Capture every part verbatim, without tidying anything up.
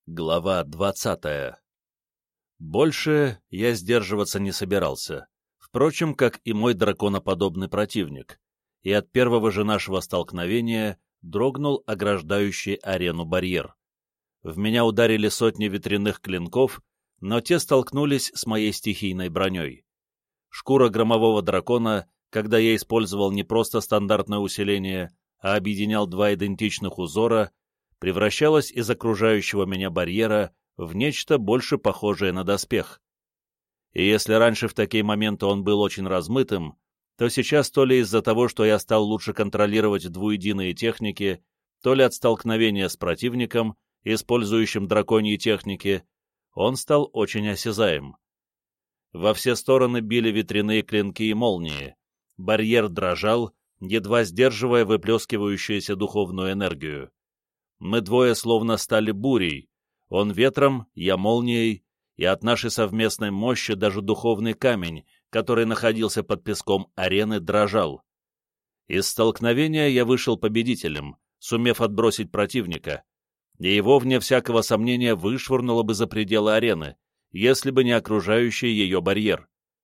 Глава двадцатая. Больше я сдерживаться не собирался, впрочем, как и мой драконоподобный противник, и от первого же нашего столкновения дрогнул ограждающий арену барьер. В меня ударили сотни ветряных клинков, но те столкнулись с моей стихийной броней. Шкура громового дракона, когда я использовал не просто стандартное усиление, а объединял два идентичных узора, превращалась из окружающего меня барьера в нечто больше похожее на доспех. И если раньше в такие моменты он был очень размытым, то сейчас то ли из-за того, что я стал лучше контролировать двуединые техники, то ли от столкновения с противником, использующим драконьи техники, он стал очень осязаем. Во все стороны били ветряные клинки и молнии. Барьер дрожал, едва сдерживая выплескивающуюся духовную энергию. Мы двое словно стали бурей, он ветром, я молнией, и от нашей совместной мощи даже духовный камень, который находился под песком арены, дрожал. Из столкновения я вышел победителем, сумев отбросить противника, и его, вне всякого сомнения, вышвырнуло бы за пределы арены, если бы не окружающий ее барьер.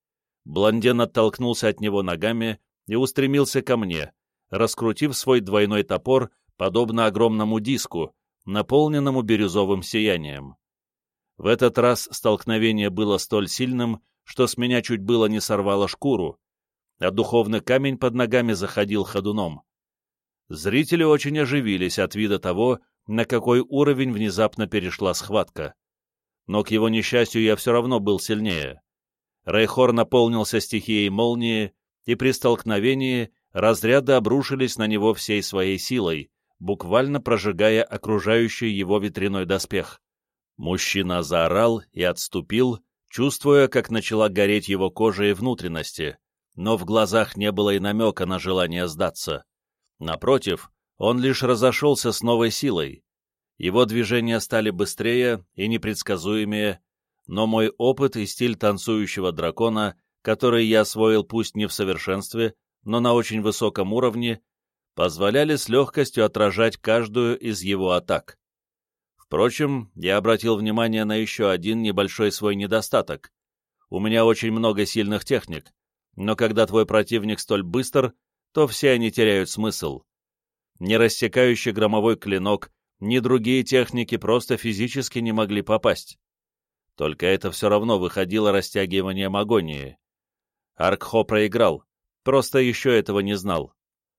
Блондин оттолкнулся от него ногами и устремился ко мне, раскрутив свой двойной топор, подобно огромному диску, наполненному бирюзовым сиянием. В этот раз столкновение было столь сильным, что с меня чуть было не сорвало шкуру, а духовный камень под ногами заходил ходуном. Зрители очень оживились от вида того, на какой уровень внезапно перешла схватка. Но к его несчастью я все равно был сильнее. Рейхор наполнился стихией молнии, и при столкновении разряды обрушились на него всей своей силой, буквально прожигая окружающий его ветряной доспех. Мужчина заорал и отступил, чувствуя, как начала гореть его кожа и внутренности, но в глазах не было и намека на желание сдаться. Напротив, он лишь разошелся с новой силой. Его движения стали быстрее и непредсказуемее, но мой опыт и стиль танцующего дракона, который я освоил пусть не в совершенстве, но на очень высоком уровне, позволяли с легкостью отражать каждую из его атак. Впрочем, я обратил внимание на еще один небольшой свой недостаток. У меня очень много сильных техник, но когда твой противник столь быстр, то все они теряют смысл. Ни рассекающий громовой клинок, ни другие техники просто физически не могли попасть. Только это все равно выходило растягиванием агонии. Аркхо проиграл, просто еще этого не знал.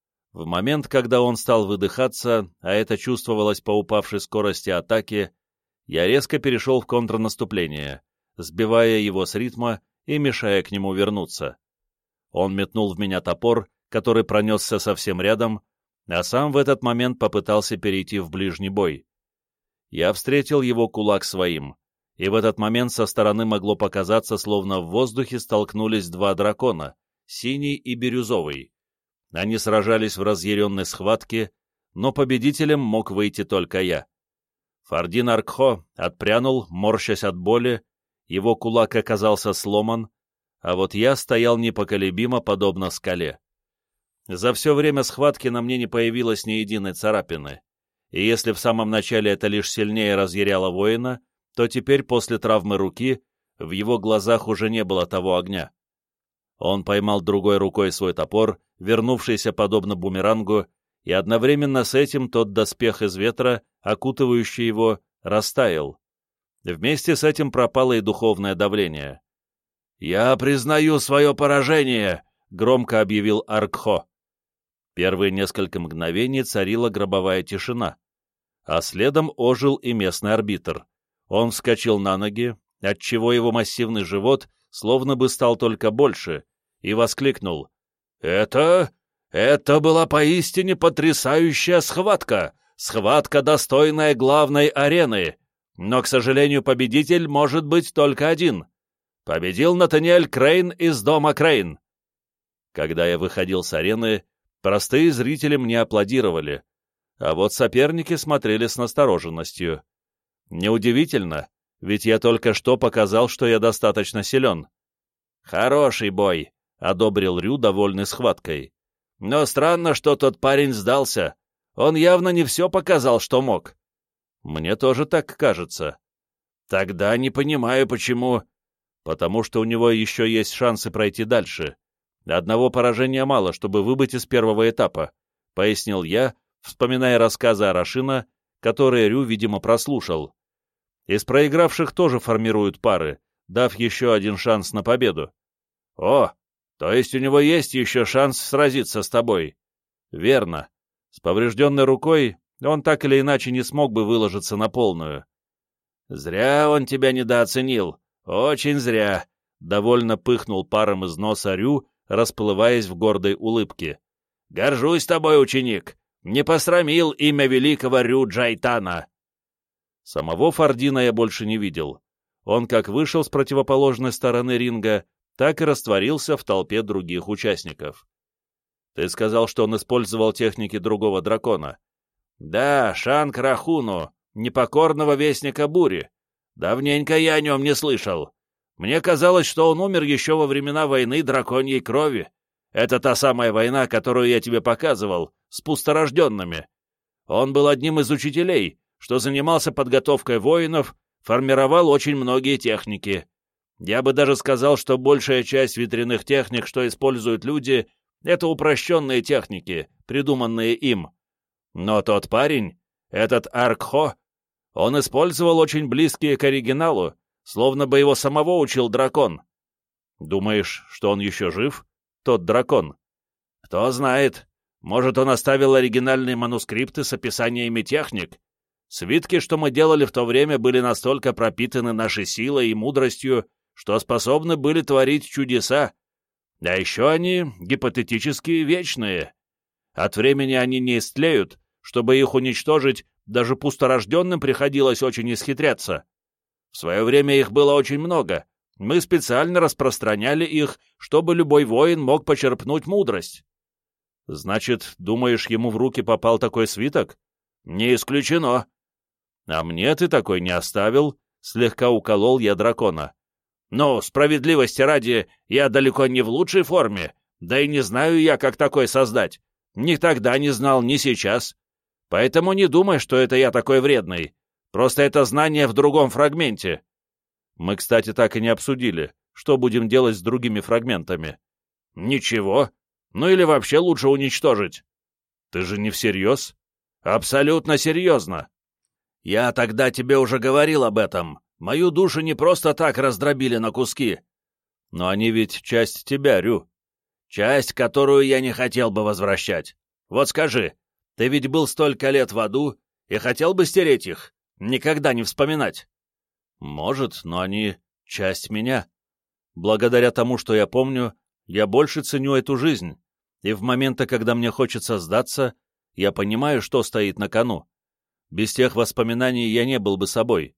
В момент, когда он стал выдыхаться, а это чувствовалось по упавшей скорости атаки, я резко перешел в контрнаступление, сбивая его с ритма и мешая к нему вернуться. Он метнул в меня топор, который пронесся совсем рядом, а сам в этот момент попытался перейти в ближний бой. Я встретил его кулак своим, и в этот момент со стороны могло показаться, словно в воздухе столкнулись два дракона, синий и бирюзовый. Они сражались в разъяренной схватке, но победителем мог выйти только я. Фардин Аркхо отпрянул, морщась от боли, его кулак оказался сломан, а вот я стоял непоколебимо, подобно скале. За все время схватки на мне не появилось ни единой царапины, и если в самом начале это лишь сильнее разъяряло воина, то теперь, после травмы руки, в его глазах уже не было того огня. Он поймал другой рукой свой топор, вернувшийся подобно бумерангу, и одновременно с этим тот доспех из ветра, окутывающий его, растаял. Вместе с этим пропало и духовное давление. «Я признаю свое поражение!» — громко объявил Аркхо. Первые несколько мгновений царила гробовая тишина, а следом ожил и местный арбитр. Он вскочил на ноги, отчего его массивный живот словно бы стал только больше, и воскликнул: «Это... это была поистине потрясающая схватка, схватка, достойная главной арены, но, к сожалению, победитель может быть только один. Победил Натаниэль Крейн из дома Крейн». Когда я выходил с арены, простые зрители мне аплодировали, а вот соперники смотрели с настороженностью. Неудивительно, ведь я только что показал, что я достаточно силен. «Хороший бой», — одобрил Рю, довольный схваткой. «Но странно, что тот парень сдался. Он явно не все показал, что мог». Мне тоже так кажется. Тогда не понимаю, почему... Потому что у него еще есть шансы пройти дальше. Одного поражения мало, чтобы выбыть из первого этапа, пояснил я, вспоминая рассказы Арашина, которые Рю, видимо, прослушал. Из проигравших тоже формируют пары, дав еще один шанс на победу. О, то есть у него есть еще шанс сразиться с тобой? Верно. С поврежденной рукой он так или иначе не смог бы выложиться на полную. Зря он тебя недооценил. Очень зря. Довольно пыхнул паром из носа Рю, расплываясь в гордой улыбке. Горжусь тобой, ученик. Не посрамил имя великого Рю Джайтана. Самого Фардина я больше не видел. Он как вышел с противоположной стороны ринга, так и растворился в толпе других участников. Ты сказал, что он использовал техники другого дракона. Да, Шанг Рахуну, непокорного вестника бури. Давненько я о нем не слышал. Мне казалось, что он умер еще во времена войны драконьей крови. Это та самая война, которую я тебе показывал, с пусторожденными. Он был одним из учителей, что занимался подготовкой воинов, формировал очень многие техники. Я бы даже сказал, что большая часть ветряных техник, что используют люди, это упрощенные техники, придуманные им. Но тот парень, этот Аркхо, он использовал очень близкие к оригиналу, словно бы его самого учил дракон. Думаешь, что он еще жив, тот дракон? Кто знает, может, он оставил оригинальные манускрипты с описаниями техник. Свитки, что мы делали в то время, были настолько пропитаны нашей силой и мудростью, что способны были творить чудеса. А еще они гипотетически вечные. От времени они не истлеют, чтобы их уничтожить, даже пусторожденным приходилось очень исхитряться. В свое время их было очень много. Мы специально распространяли их, чтобы любой воин мог почерпнуть мудрость. Значит, думаешь, ему в руки попал такой свиток? Не исключено. А мне ты такой не оставил, слегка уколол я дракона. Но, справедливости ради, я далеко не в лучшей форме, да и не знаю я, как такой создать. Ни тогда не знал, ни сейчас. Поэтому не думай, что это я такой вредный. Просто это знание в другом фрагменте. Мы, кстати, так и не обсудили, что будем делать с другими фрагментами. Ничего. Ну или вообще лучше уничтожить. Ты же не всерьез? Абсолютно серьезно. Я тогда тебе уже говорил об этом. Мою душу не просто так раздробили на куски. Но они ведь часть тебя, Рю. Часть, которую я не хотел бы возвращать. Вот скажи, ты ведь был столько лет в аду и хотел бы стереть их? Никогда не вспоминать? Может, но они часть меня. Благодаря тому, что я помню, я больше ценю эту жизнь, и в моменты, когда мне хочется сдаться, я понимаю, что стоит на кону. Без тех воспоминаний я не был бы собой.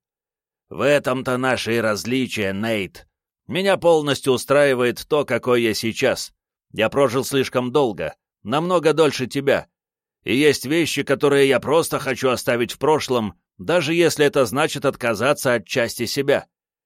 В этом-то наше и различие, Нейт. Меня полностью устраивает то, какой я сейчас. Я прожил слишком долго, намного дольше тебя. И есть вещи, которые я просто хочу оставить в прошлом, даже если это значит отказаться от части себя.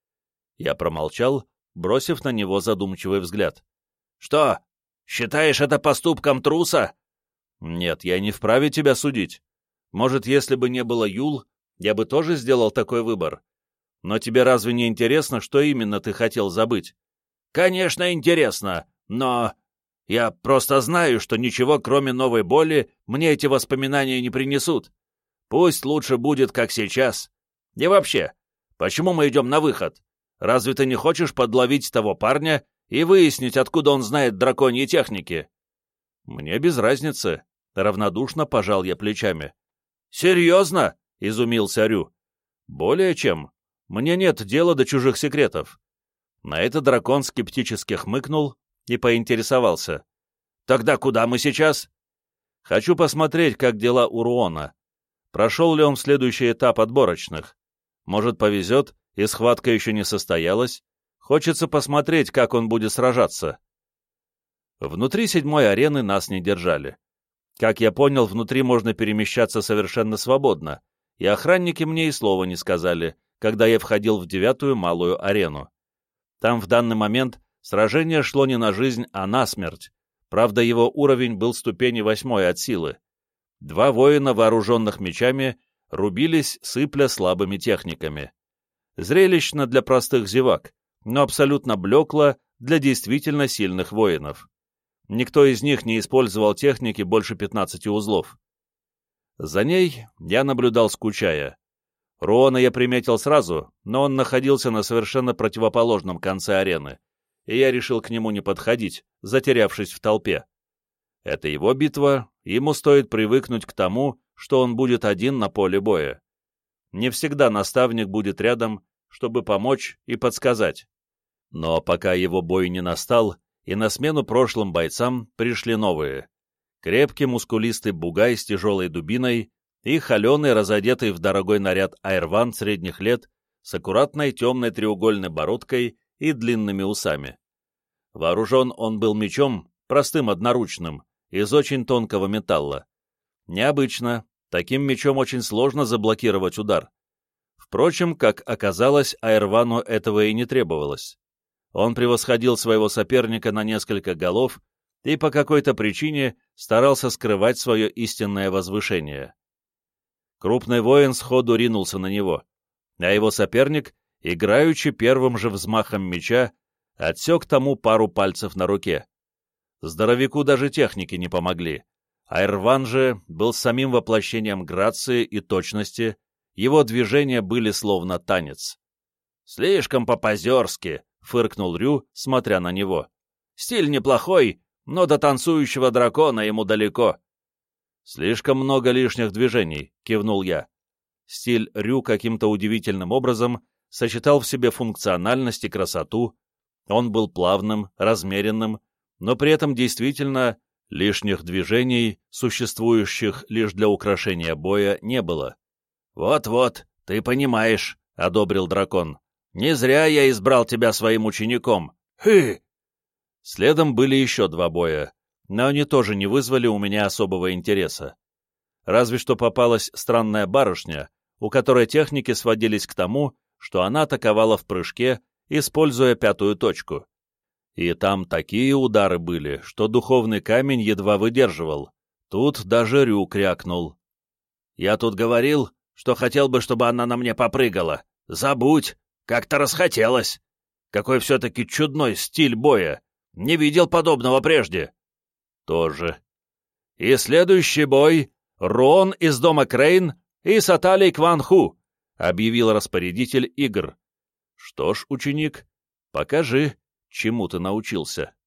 Я промолчал, бросив на него задумчивый взгляд. Что, считаешь это поступком труса? Нет, я не вправе тебя судить. Может, если бы не было Юл, я бы тоже сделал такой выбор. Но тебе разве не интересно, что именно ты хотел забыть? Конечно, интересно, но... Я просто знаю, что ничего, кроме новой боли, мне эти воспоминания не принесут. Пусть лучше будет, как сейчас. И вообще, почему мы идем на выход? Разве ты не хочешь подловить того парня и выяснить, откуда он знает драконьи техники? Мне без разницы. Равнодушно пожал я плечами. Серьезно? Изумился Рю. Более чем. Мне нет дела до чужих секретов. На это дракон скептически хмыкнул и поинтересовался. «Тогда куда мы сейчас?» «Хочу посмотреть, как дела у Руона. Прошел ли он следующий этап отборочных? Может, повезет, и схватка еще не состоялась? Хочется посмотреть, как он будет сражаться». Внутри седьмой арены нас не держали. Как я понял, внутри можно перемещаться совершенно свободно, и охранники мне и слова не сказали, когда я входил в девятую малую арену. Там в данный момент сражение шло не на жизнь, а на смерть. Правда, его уровень был ступени восьмой от силы. Два воина, вооруженных мечами, рубились, сыпля слабыми техниками. Зрелищно для простых зевак, но абсолютно блекло для действительно сильных воинов. Никто из них не использовал техники больше пятнадцати узлов. За ней я наблюдал, скучая. Руона я приметил сразу, но он находился на совершенно противоположном конце арены, и я решил к нему не подходить, затерявшись в толпе. Это его битва, ему стоит привыкнуть к тому, что он будет один на поле боя. Не всегда наставник будет рядом, чтобы помочь и подсказать. Но пока его бой не настал, и на смену прошлым бойцам пришли новые. Крепкий мускулистый бугай с тяжелой дубиной и холеный, разодетый в дорогой наряд айрван средних лет с аккуратной темной треугольной бородкой и длинными усами. Вооружен он был мечом, простым одноручным, из очень тонкого металла. Необычно, таким мечом очень сложно заблокировать удар. Впрочем, как оказалось, айрвану этого и не требовалось. Он превосходил своего соперника на несколько голов и по какой-то причине старался скрывать свое истинное возвышение. Крупный воин сходу ринулся на него, а его соперник, играючи первым же взмахом меча, отсек тому пару пальцев на руке. Здоровяку даже техники не помогли. Айрван же был самим воплощением грации и точности, его движения были словно танец. «Слишком по-позерски», — фыркнул Рю, смотря на него. «Стиль неплохой, но до танцующего дракона ему далеко». «Слишком много лишних движений», — кивнул я. Стиль Рю каким-то удивительным образом сочетал в себе функциональность и красоту. Он был плавным, размеренным, но при этом действительно лишних движений, существующих лишь для украшения боя, не было. «Вот-вот, ты понимаешь», — одобрил дракон. «Не зря я избрал тебя своим учеником. Хы!» Следом были еще два боя, но они тоже не вызвали у меня особого интереса. Разве что попалась странная барышня, у которой техники сводились к тому, что она атаковала в прыжке, используя пятую точку. И там такие удары были, что духовный камень едва выдерживал. Тут даже Рю крякнул. «Я тут говорил, что хотел бы, чтобы она на мне попрыгала. Забудь, как-то расхотелось. Какой все-таки чудной стиль боя. Не видел подобного прежде». «Тоже». «И следующий бой — Рон из дома Крейн и Саталий Кван-Ху», — объявил распорядитель игр. «Что ж, ученик, покажи, чему ты научился».